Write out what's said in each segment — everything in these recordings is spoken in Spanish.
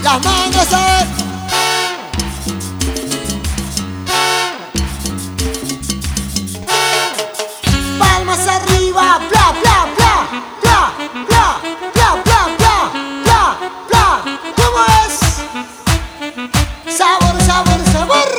las manos a ver. Palmas arriba, bla, bla, bla, bla, bla, bla, bla, bla, bla, bla. ¿Cómo es? Sabor, sabor, sabor.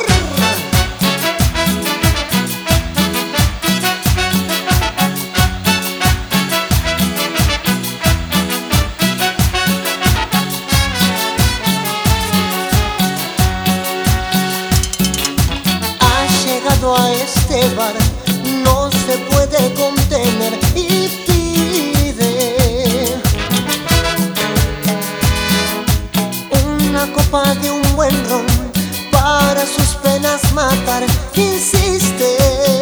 A este bar no se puede contener y pide una copa de un buen ron para sus penas matar. Insiste,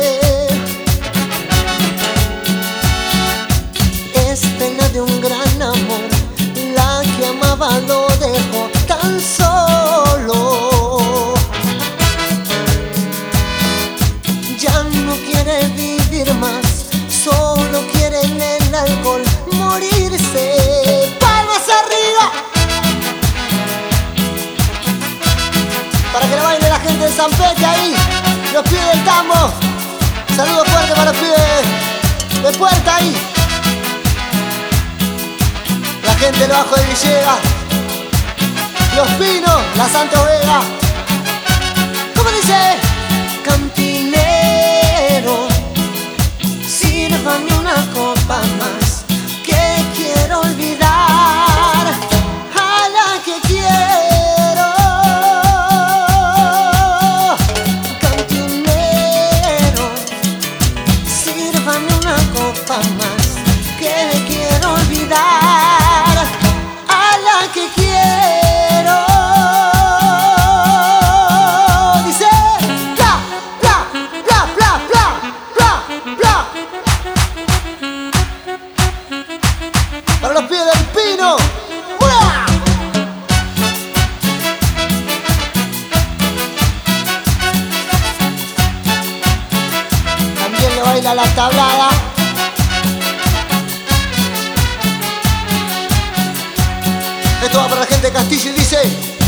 es pena de un gran amor, la que amaba lo dejó tan solo. Ya no quiere vivir más, solo quiere en el alcohol morirse. ¡Palmas arriba! Para que le baile la gente de San Pete ahí, los pibes del tambo. Saludos fuertes para los pibes de Puerta ahí. La gente del Bajo de Villegas, Los Pinos, la Santa Vega. ¿Cómo dice? Cantinero, sírvame una copa más, que quiero olvidar a la que quiero. Cantinero, sírvame una copa más, que quiero olvidar a la que quiero. Para los pies del Pino. ¡Uah! También le baila la tablada. Esto va para la gente de Castillo y dice: